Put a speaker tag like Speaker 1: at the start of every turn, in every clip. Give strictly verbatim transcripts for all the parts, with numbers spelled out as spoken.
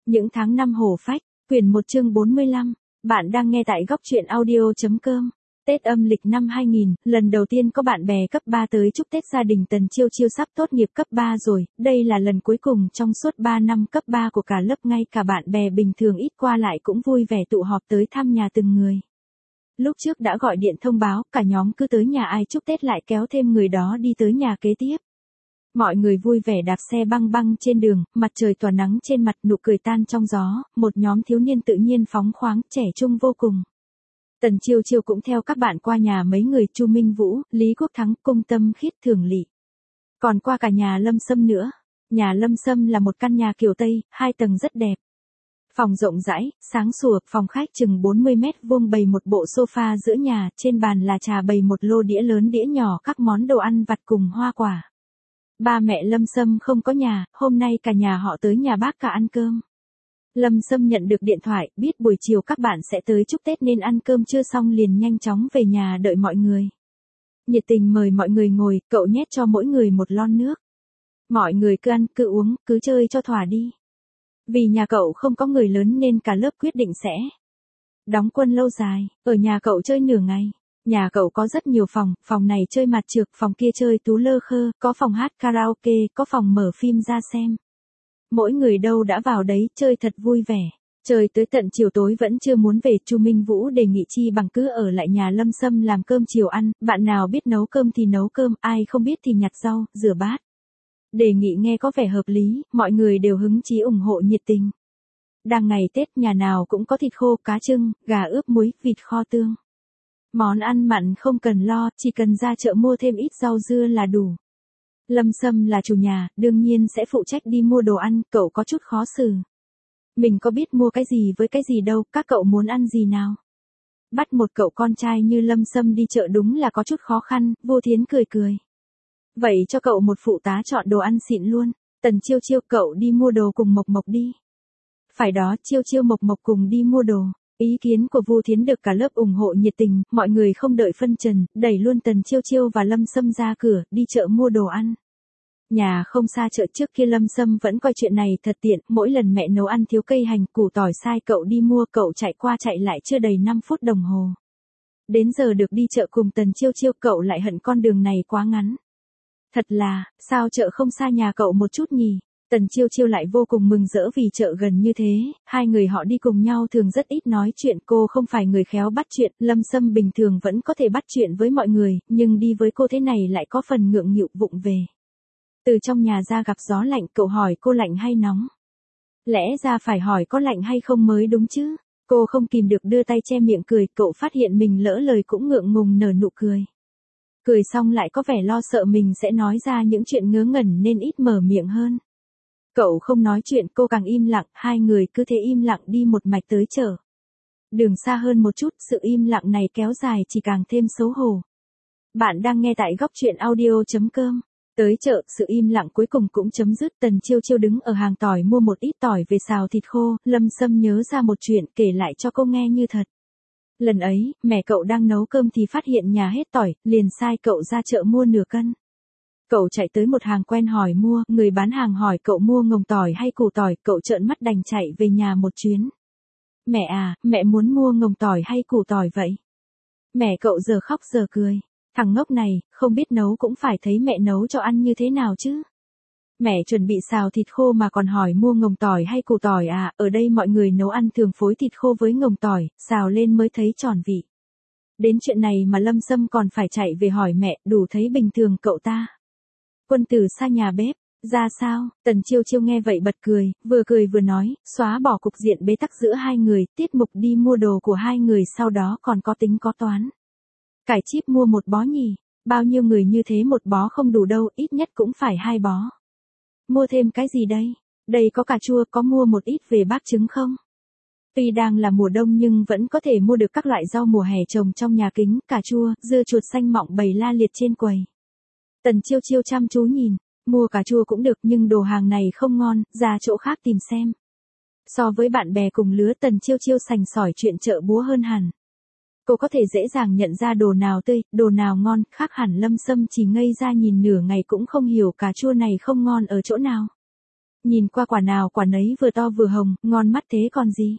Speaker 1: Những tháng năm hổ phách, quyển một chương bốn mươi lăm, bạn đang nghe tại góc truyện audio.com. Tết âm lịch năm hai nghìn, lần đầu tiên có bạn bè cấp ba tới chúc Tết gia đình Tần Chiêu Chiêu sắp tốt nghiệp cấp ba rồi, đây là lần cuối cùng trong suốt ba năm cấp ba của cả lớp, ngay cả bạn bè bình thường ít qua lại cũng vui vẻ tụ họp tới thăm nhà từng người. Lúc trước đã gọi điện thông báo, cả nhóm cứ tới nhà ai chúc Tết lại kéo thêm người đó đi tới nhà kế tiếp. Mọi người vui vẻ đạp xe băng băng trên đường, mặt trời tỏa nắng trên mặt, nụ cười tan trong gió, một nhóm thiếu niên tự nhiên phóng khoáng, trẻ trung vô cùng. Tần Chiêu Chiêu cũng theo các bạn qua nhà mấy người Chu Minh Vũ, Lý Quốc Thắng, Cung Tâm Khiết, Thường Lị. Còn qua cả nhà Lâm Sâm nữa. Nhà Lâm Sâm là một căn nhà kiểu Tây, hai tầng rất đẹp. Phòng rộng rãi, sáng sủa, phòng khách chừng bốn mươi mét vuông bày một bộ sofa giữa nhà, trên bàn là trà bày một lô đĩa lớn đĩa nhỏ các món đồ ăn vặt cùng hoa quả. Ba mẹ Lâm Sâm không có nhà, hôm nay cả nhà họ tới nhà bác cả ăn cơm. Lâm Sâm nhận được điện thoại, biết buổi chiều các bạn sẽ tới chúc Tết nên ăn cơm trưa xong liền nhanh chóng về nhà đợi mọi người. Nhiệt tình mời mọi người ngồi, cậu nhét cho mỗi người một lon nước. Mọi người cứ ăn, cứ uống, cứ chơi cho thỏa đi. Vì nhà cậu không có người lớn nên cả lớp quyết định sẽ đóng quân lâu dài, ở nhà cậu chơi nửa ngày. Nhà cậu có rất nhiều phòng, phòng này chơi mặt trược, phòng kia chơi tú lơ khơ, có phòng hát karaoke, có phòng mở phim ra xem. Mỗi người đâu đã vào đấy, chơi thật vui vẻ. Chơi tới tận chiều tối vẫn chưa muốn về, Chu Minh Vũ đề nghị chi bằng cứ ở lại nhà Lâm Sâm làm cơm chiều ăn, bạn nào biết nấu cơm thì nấu cơm, ai không biết thì nhặt rau, rửa bát. Đề nghị nghe có vẻ hợp lý, mọi người đều hứng chí ủng hộ nhiệt tình. Đang ngày Tết nhà nào cũng có thịt khô, cá trưng, gà ướp muối, vịt kho tương. Món ăn mặn không cần lo, chỉ cần ra chợ mua thêm ít rau dưa là đủ. Lâm Sâm là chủ nhà, đương nhiên sẽ phụ trách đi mua đồ ăn, cậu có chút khó xử. Mình có biết mua cái gì với cái gì đâu, các cậu muốn ăn gì nào? Bắt một cậu con trai như Lâm Sâm đi chợ đúng là có chút khó khăn, Vô Thiến cười cười. Vậy cho cậu một phụ tá chọn đồ ăn xịn luôn. Tần Chiêu Chiêu, cậu đi mua đồ cùng Mộc Mộc đi. Phải đó, Chiêu Chiêu Mộc Mộc cùng đi mua đồ. Ý kiến của Vu Thiến được cả lớp ủng hộ nhiệt tình, mọi người không đợi phân trần, đẩy luôn Tần Chiêu Chiêu và Lâm Sâm ra cửa, đi chợ mua đồ ăn. Nhà không xa chợ, trước kia Lâm Sâm vẫn coi chuyện này thật tiện, mỗi lần mẹ nấu ăn thiếu cây hành, củ tỏi sai cậu đi mua, cậu chạy qua chạy lại chưa đầy năm phút đồng hồ. Đến giờ được đi chợ cùng Tần Chiêu Chiêu, cậu lại hận con đường này quá ngắn. Thật là, sao chợ không xa nhà cậu một chút nhỉ? Tần Chiêu Chiêu lại vô cùng mừng rỡ vì chợ gần như thế, hai người họ đi cùng nhau thường rất ít nói chuyện, cô không phải người khéo bắt chuyện, Lâm Sâm bình thường vẫn có thể bắt chuyện với mọi người, nhưng đi với cô thế này lại có phần ngượng nghịu, vụng về. Từ trong nhà ra gặp gió lạnh, cậu hỏi cô lạnh hay nóng? Lẽ ra phải hỏi có lạnh hay không mới đúng chứ? Cô không kìm được đưa tay che miệng cười, cậu phát hiện mình lỡ lời cũng ngượng ngùng nở nụ cười. Cười xong lại có vẻ lo sợ mình sẽ nói ra những chuyện ngớ ngẩn nên ít mở miệng hơn. Cậu không nói chuyện, cô càng im lặng, hai người cứ thế im lặng đi một mạch tới chợ. Đường xa hơn một chút, sự im lặng này kéo dài chỉ càng thêm xấu hổ. Bạn đang nghe tại góc truyện audio.com. Tới chợ, sự im lặng cuối cùng cũng chấm dứt, Tần Chiêu Chiêu đứng ở hàng tỏi mua một ít tỏi về xào thịt khô, Lâm Sâm nhớ ra một chuyện kể lại cho cô nghe như thật. Lần ấy, mẹ cậu đang nấu cơm thì phát hiện nhà hết tỏi, liền sai cậu ra chợ mua nửa cân. Cậu chạy tới một hàng quen hỏi mua, người bán hàng hỏi cậu mua ngồng tỏi hay củ tỏi, cậu trợn mắt đành chạy về nhà một chuyến. Mẹ à, mẹ muốn mua ngồng tỏi hay củ tỏi vậy? Mẹ cậu giờ khóc giờ cười. Thằng ngốc này, không biết nấu cũng phải thấy mẹ nấu cho ăn như thế nào chứ. Mẹ chuẩn bị xào thịt khô mà còn hỏi mua ngồng tỏi hay củ tỏi à, ở đây mọi người nấu ăn thường phối thịt khô với ngồng tỏi, xào lên mới thấy tròn vị. Đến chuyện này mà Lâm Sâm còn phải chạy về hỏi mẹ, đủ thấy bình thường cậu ta. Quân tử xa nhà bếp, ra sao? Tần Chiêu Chiêu nghe vậy bật cười, vừa cười vừa nói, xóa bỏ cục diện bế tắc giữa hai người, tiết mục đi mua đồ của hai người sau đó còn có tính có toán. Cải chip mua một bó nhỉ, bao nhiêu người như thế một bó không đủ đâu, ít nhất cũng phải hai bó. Mua thêm cái gì đây? Đây có cà chua, có mua một ít về bác trứng không? Tuy đang là mùa đông nhưng vẫn có thể mua được các loại rau mùa hè trồng trong nhà kính, cà chua, dưa chuột xanh mọng bày la liệt trên quầy. Tần Chiêu Chiêu chăm chú nhìn, mua cà chua cũng được nhưng đồ hàng này không ngon, ra chỗ khác tìm xem. So với bạn bè cùng lứa, Tần Chiêu Chiêu sành sỏi chuyện chợ búa hơn hẳn. Cô có thể dễ dàng nhận ra đồ nào tươi, đồ nào ngon, khác hẳn Lâm Sâm chỉ ngây ra nhìn nửa ngày cũng không hiểu cà chua này không ngon ở chỗ nào. Nhìn qua quả nào quả nấy vừa to vừa hồng, ngon mắt thế còn gì.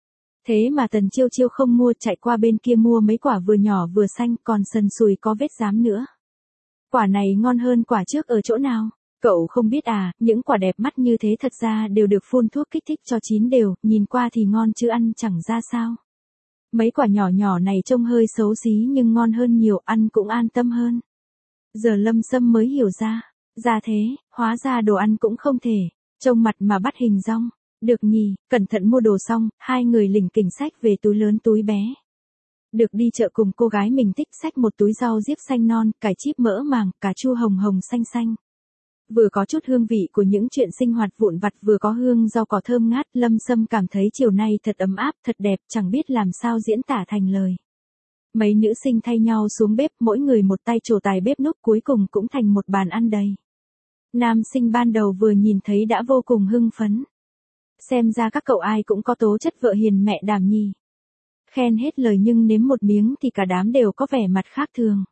Speaker 1: Thế mà Tần Chiêu Chiêu không mua, chạy qua bên kia mua mấy quả vừa nhỏ vừa xanh, còn sần sùi có vết rám nữa. Quả này ngon hơn quả trước ở chỗ nào? Cậu không biết à, những quả đẹp mắt như thế thật ra đều được phun thuốc kích thích cho chín đều, nhìn qua thì ngon chứ ăn chẳng ra sao. Mấy quả nhỏ nhỏ này trông hơi xấu xí nhưng ngon hơn nhiều, ăn cũng an tâm hơn. Giờ Lâm Sâm mới hiểu ra, ra thế, hóa ra đồ ăn cũng không thể, trông mặt mà bắt hình dong. Được nhỉ, cẩn thận mua đồ xong, hai người lỉnh kỉnh xách về túi lớn túi bé. Được đi chợ cùng cô gái mình thích, xách một túi rau diếp xanh non, cải chip mỡ màng, cà chua hồng hồng xanh xanh. Vừa có chút hương vị của những chuyện sinh hoạt vụn vặt, vừa có hương rau cỏ thơm ngát, Lâm Sâm cảm thấy chiều nay thật ấm áp, thật đẹp, chẳng biết làm sao diễn tả thành lời. Mấy nữ sinh thay nhau xuống bếp, mỗi người một tay trổ tài bếp núc, cuối cùng cũng thành một bàn ăn đầy. Nam sinh ban đầu vừa nhìn thấy đã vô cùng hưng phấn. Xem ra các cậu ai cũng có tố chất vợ hiền mẹ đảm nhì. Khen hết lời nhưng nếm một miếng thì cả đám đều có vẻ mặt khác thường.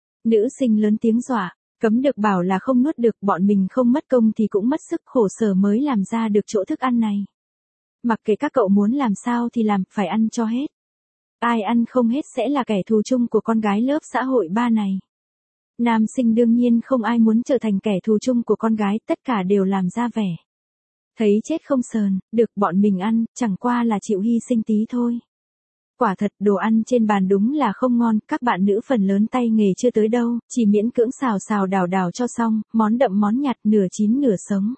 Speaker 1: Nữ sinh lớn tiếng dọa, cấm được bảo là không nuốt được, bọn mình không mất công thì cũng mất sức khổ sở mới làm ra được chỗ thức ăn này. Mặc kệ các cậu muốn làm sao thì làm, phải ăn cho hết. Ai ăn không hết sẽ là kẻ thù chung của con gái lớp xã hội ba này. Nam sinh đương nhiên không ai muốn trở thành kẻ thù chung của con gái, tất cả đều làm ra vẻ. Thấy chết không sờn, được bọn mình ăn, chẳng qua là chịu hy sinh tí thôi. Quả thật đồ ăn trên bàn đúng là không ngon, các bạn nữ phần lớn tay nghề chưa tới đâu, chỉ miễn cưỡng xào xào đào đào cho xong, món đậm món nhạt, nửa chín nửa sống.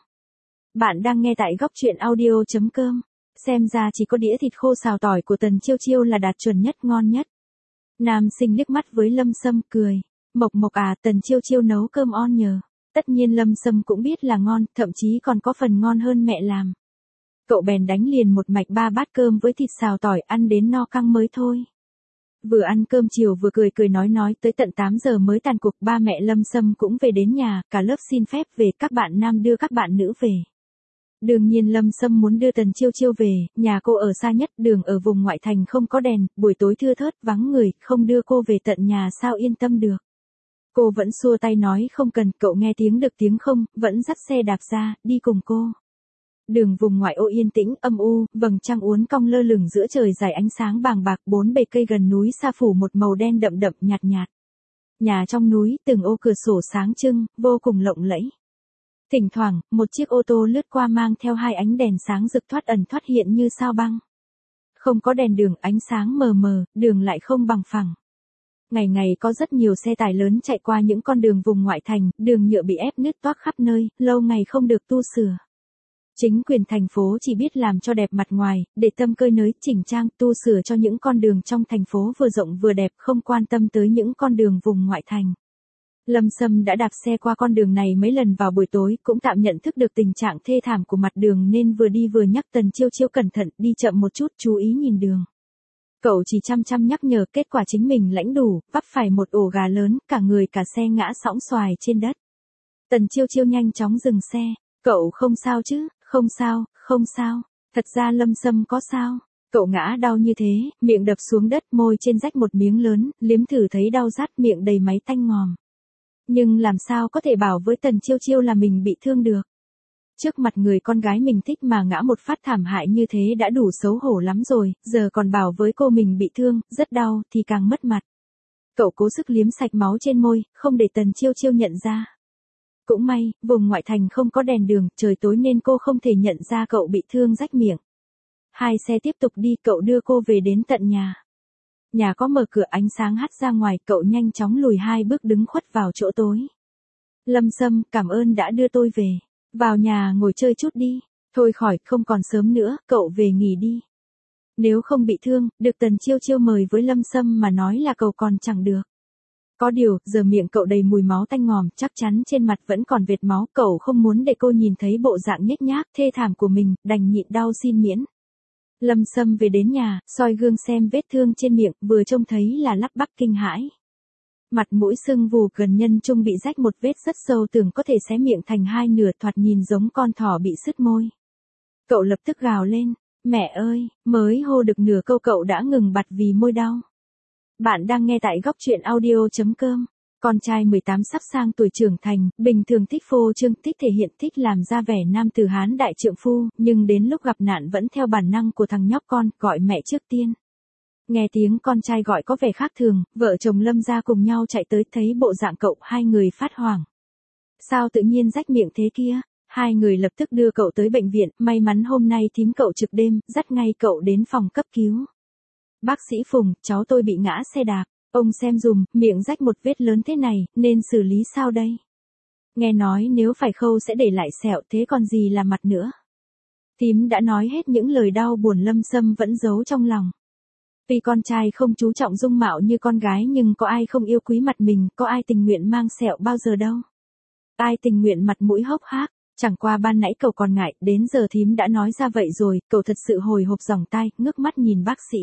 Speaker 1: Bạn đang nghe tại góc truyện audio chấm com. Xem ra chỉ có đĩa thịt khô xào tỏi của Tần Chiêu Chiêu là đạt chuẩn nhất, ngon nhất. Nam sinh liếc mắt với Lâm Sâm cười, mộc mộc à, Tần Chiêu Chiêu nấu cơm on nhờ. Tất nhiên Lâm Sâm cũng biết là ngon, thậm chí còn có phần ngon hơn mẹ làm. Cậu bèn đánh liền một mạch ba bát cơm với thịt xào tỏi, ăn đến no căng mới thôi. Vừa ăn cơm chiều vừa cười cười nói nói, tới tận tám giờ mới tàn cuộc, ba mẹ Lâm Sâm cũng về đến nhà, cả lớp xin phép về, các bạn nam đưa các bạn nữ về. Đương nhiên Lâm Sâm muốn đưa Tần Chiêu Chiêu về, nhà cô ở xa nhất, đường ở vùng ngoại thành không có đèn, buổi tối thưa thớt vắng người, không đưa cô về tận nhà sao yên tâm được. Cô vẫn xua tay nói không cần, cậu nghe tiếng được tiếng không, vẫn dắt xe đạp ra, đi cùng cô. Đường vùng ngoại ô yên tĩnh, âm u, vầng trăng uốn cong lơ lửng giữa trời dài ánh sáng bàng bạc, bốn bề cây gần núi sa phủ một màu đen đậm đậm nhạt nhạt. Nhà trong núi, từng ô cửa sổ sáng trưng, vô cùng lộng lẫy. Thỉnh thoảng, một chiếc ô tô lướt qua mang theo hai ánh đèn sáng rực thoát ẩn thoát hiện như sao băng. Không có đèn đường, ánh sáng mờ mờ, đường lại không bằng phẳng. Ngày ngày có rất nhiều xe tải lớn chạy qua những con đường vùng ngoại thành, đường nhựa bị ép nứt toác khắp nơi, lâu ngày không được tu sửa. Chính quyền thành phố chỉ biết làm cho đẹp mặt ngoài, để tâm cơi nới, chỉnh trang, tu sửa cho những con đường trong thành phố vừa rộng vừa đẹp, không quan tâm tới những con đường vùng ngoại thành. Lâm Sâm đã đạp xe qua con đường này mấy lần vào buổi tối, cũng tạm nhận thức được tình trạng thê thảm của mặt đường nên vừa đi vừa nhắc Tần Chiêu Chiêu cẩn thận, đi chậm một chút, chú ý nhìn đường. Cậu chỉ chăm chăm nhắc nhở, kết quả chính mình lãnh đủ, vấp phải một ổ gà lớn, cả người cả xe ngã sõng xoài trên đất. Tần Chiêu Chiêu nhanh chóng dừng xe, cậu không sao chứ, không sao, không sao, thật ra Lâm Sâm có sao. Cậu ngã đau như thế, miệng đập xuống đất, môi trên rách một miếng lớn, liếm thử thấy đau rát, miệng đầy máy tanh ngòm. Nhưng làm sao có thể bảo với Tần Chiêu Chiêu là mình bị thương được. Trước mặt người con gái mình thích mà ngã một phát thảm hại như thế đã đủ xấu hổ lắm rồi, giờ còn bảo với cô mình bị thương, rất đau, thì càng mất mặt. Cậu cố sức liếm sạch máu trên môi, không để Tần Chiêu Chiêu nhận ra. Cũng may, vùng ngoại thành không có đèn đường, trời tối nên cô không thể nhận ra cậu bị thương rách miệng. Hai xe tiếp tục đi, cậu đưa cô về đến tận nhà. Nhà có mở cửa, ánh sáng hắt ra ngoài, cậu nhanh chóng lùi hai bước đứng khuất vào chỗ tối. Lâm Sâm, cảm ơn đã đưa tôi về. Vào nhà ngồi chơi chút đi. Thôi khỏi, không còn sớm nữa, cậu về nghỉ đi. Nếu không bị thương, được Tần Chiêu Chiêu mời với Lâm Sâm mà nói là cậu còn chẳng được. Có điều, giờ miệng cậu đầy mùi máu tanh ngòm, chắc chắn trên mặt vẫn còn vệt máu, cậu không muốn để cô nhìn thấy bộ dạng nhếch nhác, thê thảm của mình, đành nhịn đau xin miễn. Lâm Sâm về đến nhà, soi gương xem vết thương trên miệng, vừa trông thấy là lắp bắp kinh hãi. Mặt mũi sưng vù, gần nhân trung bị rách một vết rất sâu, tưởng có thể xé miệng thành hai nửa, thoạt nhìn giống con thỏ bị sứt môi. Cậu lập tức gào lên, mẹ ơi, mới hô được nửa câu cậu đã ngừng bặt vì môi đau. Bạn đang nghe tại góc truyện audio chấm com. Con trai mười tám sắp sang tuổi trưởng thành, bình thường thích phô trương, thích thể hiện, thích làm ra vẻ nam tử Hán đại trượng phu, nhưng đến lúc gặp nạn vẫn theo bản năng của thằng nhóc con, gọi mẹ trước tiên. Nghe tiếng con trai gọi có vẻ khác thường, vợ chồng Lâm gia cùng nhau chạy tới, thấy bộ dạng cậu, hai người phát hoảng. Sao tự nhiên rách miệng thế kia? Hai người lập tức đưa cậu tới bệnh viện, may mắn hôm nay thím cậu trực đêm, dắt ngay cậu đến phòng cấp cứu. Bác sĩ Phùng, cháu tôi bị ngã xe đạp, ông xem dùm, miệng rách một vết lớn thế này, nên xử lý sao đây? Nghe nói nếu phải khâu sẽ để lại sẹo, thế còn gì là mặt nữa. Thím đã nói hết những lời đau buồn, Lâm Sâm vẫn giấu trong lòng. Tuy con trai không chú trọng dung mạo như con gái, nhưng có ai không yêu quý mặt mình, có ai tình nguyện mang sẹo bao giờ đâu. Ai tình nguyện mặt mũi hốc hác, chẳng qua ban nãy cậu còn ngại, đến giờ thím đã nói ra vậy rồi, cậu thật sự hồi hộp giỏng tai, ngước mắt nhìn bác sĩ.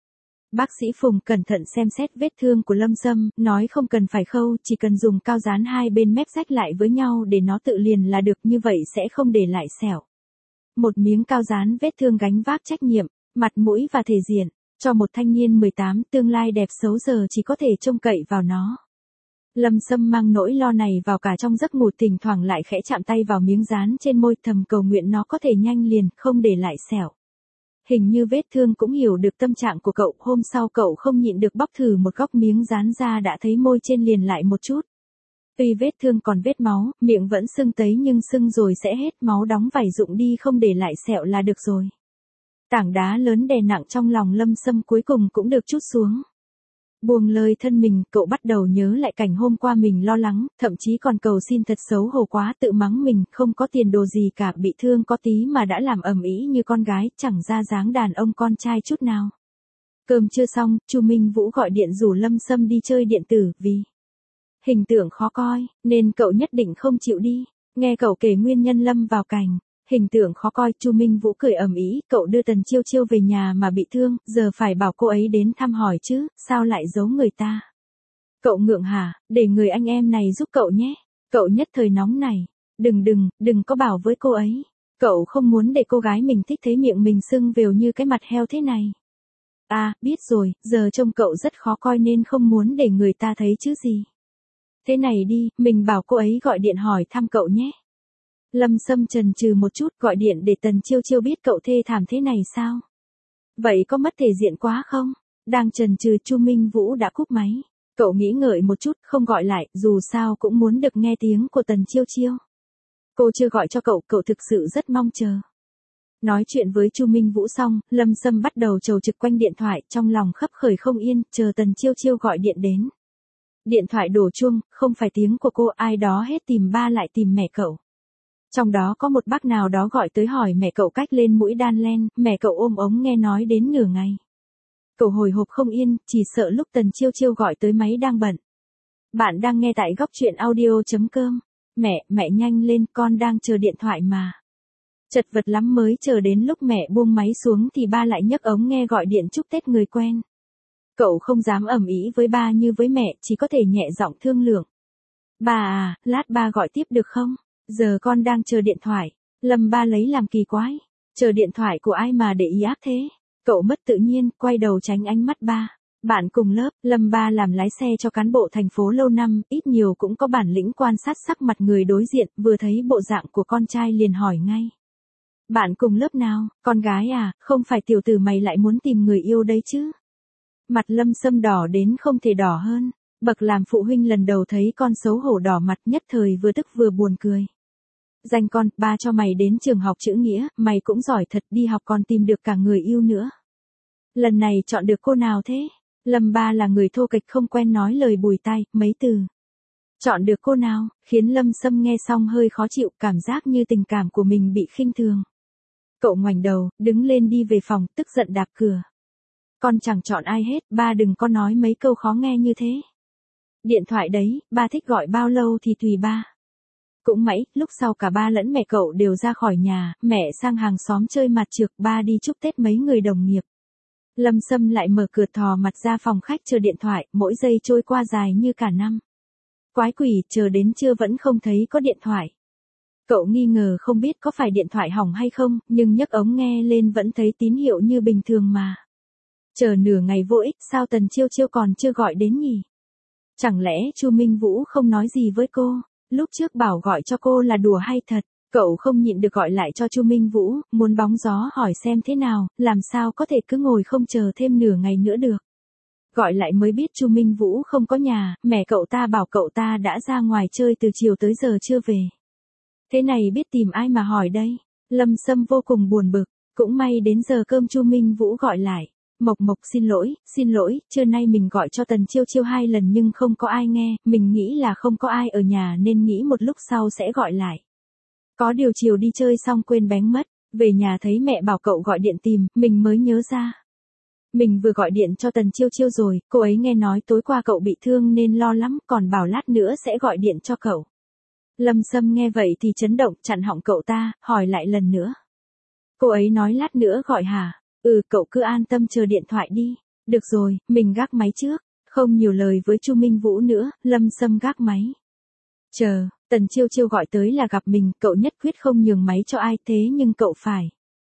Speaker 1: Bác sĩ Phùng cẩn thận xem xét vết thương của Lâm Sâm, nói không cần phải khâu, chỉ cần dùng cao dán hai bên mép rách lại với nhau để nó tự liền là được, như vậy sẽ không để lại sẹo. Một miếng cao dán vết thương gánh vác trách nhiệm, mặt mũi và thể diện, cho một thanh niên mười tám, tương lai đẹp xấu giờ chỉ có thể trông cậy vào nó. Lâm Sâm mang nỗi lo này vào cả trong giấc ngủ, thỉnh thoảng lại khẽ chạm tay vào miếng dán trên môi, thầm cầu nguyện nó có thể nhanh liền, không để lại sẹo. Hình như vết thương cũng hiểu được tâm trạng của cậu, hôm sau cậu không nhịn được bóc thử một góc miếng dán ra, đã thấy môi trên liền lại một chút. Tuy vết thương còn vết máu, miệng vẫn sưng tấy nhưng sưng rồi sẽ hết, máu đóng vảy rụng đi, không để lại sẹo là được rồi. Tảng đá lớn đè nặng trong lòng Lâm Sâm cuối cùng cũng được trút xuống. Buông lời thân mình, cậu bắt đầu nhớ lại cảnh hôm qua mình lo lắng, thậm chí còn cầu xin thật xấu hổ quá, tự mắng mình, không có tiền đồ gì cả, bị thương có tí mà đã làm ầm ĩ như con gái, chẳng ra dáng đàn ông con trai chút nào. Cơm chưa xong, Chu Minh Vũ gọi điện rủ Lâm Sâm đi chơi điện tử, vì hình tượng khó coi, nên cậu nhất định không chịu đi. Nghe cậu kể nguyên nhân lâm vào cảnh hình tượng khó coi, Chu Minh Vũ cười ầm ĩ, cậu đưa Tần Chiêu Chiêu về nhà mà bị thương, giờ phải bảo cô ấy đến thăm hỏi chứ, sao lại giấu người ta? Cậu ngượng hả, để người anh em này giúp cậu nhé. Cậu nhất thời nóng này, đừng đừng, đừng có bảo với cô ấy. Cậu không muốn để cô gái mình thích thấy miệng mình sưng vèo như cái mặt heo thế này. À, biết rồi, giờ trông cậu rất khó coi nên không muốn để người ta thấy chứ gì. Thế này đi, mình bảo cô ấy gọi điện hỏi thăm cậu nhé. Lâm Sâm chần chừ một chút, gọi điện để Tần Chiêu Chiêu biết cậu thê thảm thế này sao? Vậy có mất thể diện quá không? Đang chần chừ, Chu Minh Vũ đã cúp máy. Cậu nghĩ ngợi một chút, không gọi lại, dù sao cũng muốn được nghe tiếng của Tần Chiêu Chiêu. Cô chưa gọi cho cậu, cậu thực sự rất mong chờ. Nói chuyện với Chu Minh Vũ xong, Lâm Sâm bắt đầu trầu trực quanh điện thoại, trong lòng khấp khởi không yên, chờ Tần Chiêu Chiêu gọi điện đến. Điện thoại đổ chuông, không phải tiếng của cô, ai đó hết tìm ba lại tìm mẹ cậu. Trong đó có một bác nào đó gọi tới hỏi mẹ cậu cách lên mũi đan len, mẹ cậu ôm ống nghe nói đến nửa ngày. Cậu hồi hộp không yên, chỉ sợ lúc Tần Chiêu Chiêu gọi tới máy đang bận. Bạn đang nghe tại góc truyện audio chấm com. Mẹ, mẹ nhanh lên, con đang chờ điện thoại mà. Chật vật lắm mới chờ đến lúc mẹ buông máy xuống thì ba lại nhấc ống nghe gọi điện chúc Tết người quen. Cậu không dám ầm ĩ với ba như với mẹ, chỉ có thể nhẹ giọng thương lượng. Ba à, lát ba gọi tiếp được không? Giờ con đang chờ điện thoại. Lâm ba lấy làm kỳ quái. Chờ điện thoại của ai mà để ý áp thế? Cậu mất tự nhiên, quay đầu tránh ánh mắt ba. Bạn cùng lớp, Lâm ba làm lái xe cho cán bộ thành phố lâu năm, ít nhiều cũng có bản lĩnh quan sát sắc mặt người đối diện, vừa thấy bộ dạng của con trai liền hỏi ngay. Bạn cùng lớp nào, con gái à, không phải tiểu tử mày lại muốn tìm người yêu đấy chứ? Mặt Lâm Sâm đỏ đến không thể đỏ hơn. Bậc làm phụ huynh lần đầu thấy con xấu hổ đỏ mặt, nhất thời vừa tức vừa buồn cười. Dành con, ba cho mày đến trường học chữ nghĩa, mày cũng giỏi thật, đi học còn tìm được cả người yêu nữa. Lần này chọn được cô nào thế? Lâm ba là người thô kệch không quen nói lời bùi tai, mấy từ. Chọn được cô nào, khiến Lâm Sâm nghe xong hơi khó chịu, cảm giác như tình cảm của mình bị khinh thường. Cậu ngoảnh đầu, đứng lên đi về phòng, tức giận đạp cửa. Con chẳng chọn ai hết, ba đừng có nói mấy câu khó nghe như thế. Điện thoại đấy, ba thích gọi bao lâu thì tùy ba. Cũng mãi, lúc sau cả ba lẫn mẹ cậu đều ra khỏi nhà, mẹ sang hàng xóm chơi mặt trược, ba đi chúc Tết mấy người đồng nghiệp. Lâm Sâm lại mở cửa thò mặt ra phòng khách chờ điện thoại, mỗi giây trôi qua dài như cả năm. Quái quỷ, chờ đến trưa vẫn không thấy có điện thoại. Cậu nghi ngờ không biết có phải điện thoại hỏng hay không, nhưng nhấc ống nghe lên vẫn thấy tín hiệu như bình thường mà. Chờ nửa ngày vô ích, sao Tần Chiêu Chiêu còn chưa gọi đến nhỉ? Chẳng lẽ Chu Minh Vũ không nói gì với cô? Lúc trước bảo gọi cho cô là đùa hay thật? Cậu không nhịn được gọi lại cho Chu Minh Vũ, muốn bóng gió hỏi xem thế nào, làm sao có thể cứ ngồi không chờ thêm nửa ngày nữa được. Gọi lại mới biết Chu Minh Vũ không có nhà, mẹ cậu ta bảo cậu ta đã ra ngoài chơi từ chiều tới giờ chưa về. Thế này biết tìm ai mà hỏi đây? Lâm Sâm vô cùng buồn bực, cũng may đến giờ cơm Chu Minh Vũ gọi lại. Mộc Mộc xin lỗi, xin lỗi, trưa nay mình gọi cho Tần Chiêu Chiêu hai lần nhưng không có ai nghe, mình nghĩ là không có ai ở nhà nên nghĩ một lúc sau sẽ gọi lại. Có điều chiều đi chơi xong quên bén mất, về nhà thấy mẹ bảo cậu gọi điện tìm, mình mới nhớ ra. Mình vừa gọi điện cho Tần Chiêu Chiêu rồi, cô ấy nghe nói tối qua cậu bị thương nên lo lắm, còn bảo lát nữa sẽ gọi điện cho cậu. Lâm Sâm nghe vậy thì chấn động, chặn họng cậu ta, hỏi lại lần nữa. Cô ấy nói lát nữa gọi hả? Ừ, cậu cứ an tâm chờ điện thoại đi. Được rồi, mình gác máy trước. Không nhiều lời với Chu Minh Vũ nữa, Lâm Sâm gác máy. Chờ, Tần Chiêu Chiêu gọi tới là gặp mình, cậu nhất quyết không nhường máy cho ai thế nhưng cậu phải.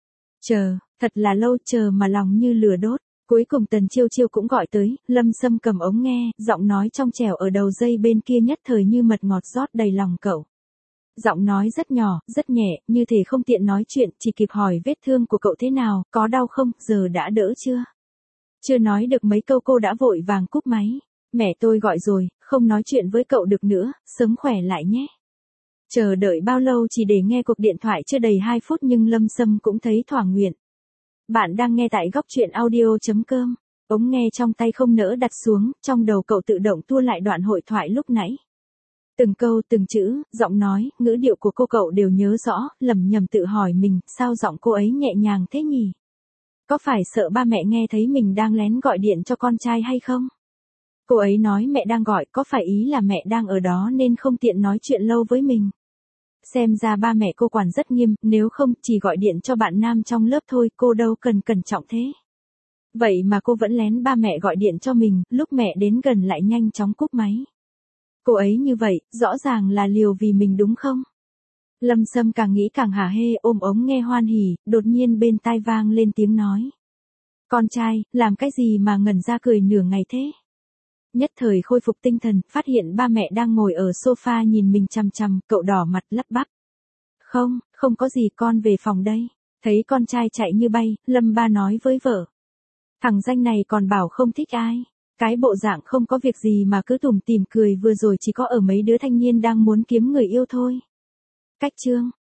Speaker 1: Chờ, thật là lâu chờ mà lòng như lửa đốt. Cuối cùng Tần Chiêu Chiêu cũng gọi tới, Lâm Sâm cầm ống nghe, giọng nói trong trẻo ở đầu dây bên kia nhất thời như mật ngọt rót đầy lòng cậu. Giọng nói rất nhỏ, rất nhẹ, như thể không tiện nói chuyện, chỉ kịp hỏi vết thương của cậu thế nào, có đau không, giờ đã đỡ chưa? Chưa nói được mấy câu cô đã vội vàng cúp máy. Mẹ tôi gọi rồi, không nói chuyện với cậu được nữa, sớm khỏe lại nhé. Chờ đợi bao lâu chỉ để nghe cuộc điện thoại chưa đầy hai phút nhưng Lâm Sâm cũng thấy thỏa nguyện. Bạn đang nghe tại góc truyện audio.com. Ống nghe trong tay không nỡ đặt xuống, trong đầu cậu tự động tua lại đoạn hội thoại lúc nãy. Từng câu từng chữ, giọng nói, ngữ điệu của cô cậu đều nhớ rõ, lầm nhầm tự hỏi mình, sao giọng cô ấy nhẹ nhàng thế nhỉ? Có phải sợ ba mẹ nghe thấy mình đang lén gọi điện cho con trai hay không? Cô ấy nói mẹ đang gọi, có phải ý là mẹ đang ở đó nên không tiện nói chuyện lâu với mình? Xem ra ba mẹ cô quản rất nghiêm, nếu không chỉ gọi điện cho bạn nam trong lớp thôi, cô đâu cần cẩn trọng thế. Vậy mà cô vẫn lén ba mẹ gọi điện cho mình, lúc mẹ đến gần lại nhanh chóng cúp máy. Cô ấy như vậy, rõ ràng là liều vì mình đúng không? Lâm Sâm càng nghĩ càng hả hê, ôm ống nghe hoan hỉ, đột nhiên bên tai vang lên tiếng nói. Con trai, làm cái gì mà ngẩn ra cười nửa ngày thế? Nhất thời khôi phục tinh thần, phát hiện ba mẹ đang ngồi ở sofa nhìn mình chằm chằm, cậu đỏ mặt lắp bắp. Không, không có gì, con về phòng đây. Thấy con trai chạy như bay, Lâm ba nói với vợ. Thằng danh này còn bảo không thích ai. Cái bộ dạng không có việc gì mà cứ tủm tỉm cười vừa rồi chỉ có ở mấy đứa thanh niên đang muốn kiếm người yêu thôi. Cách chương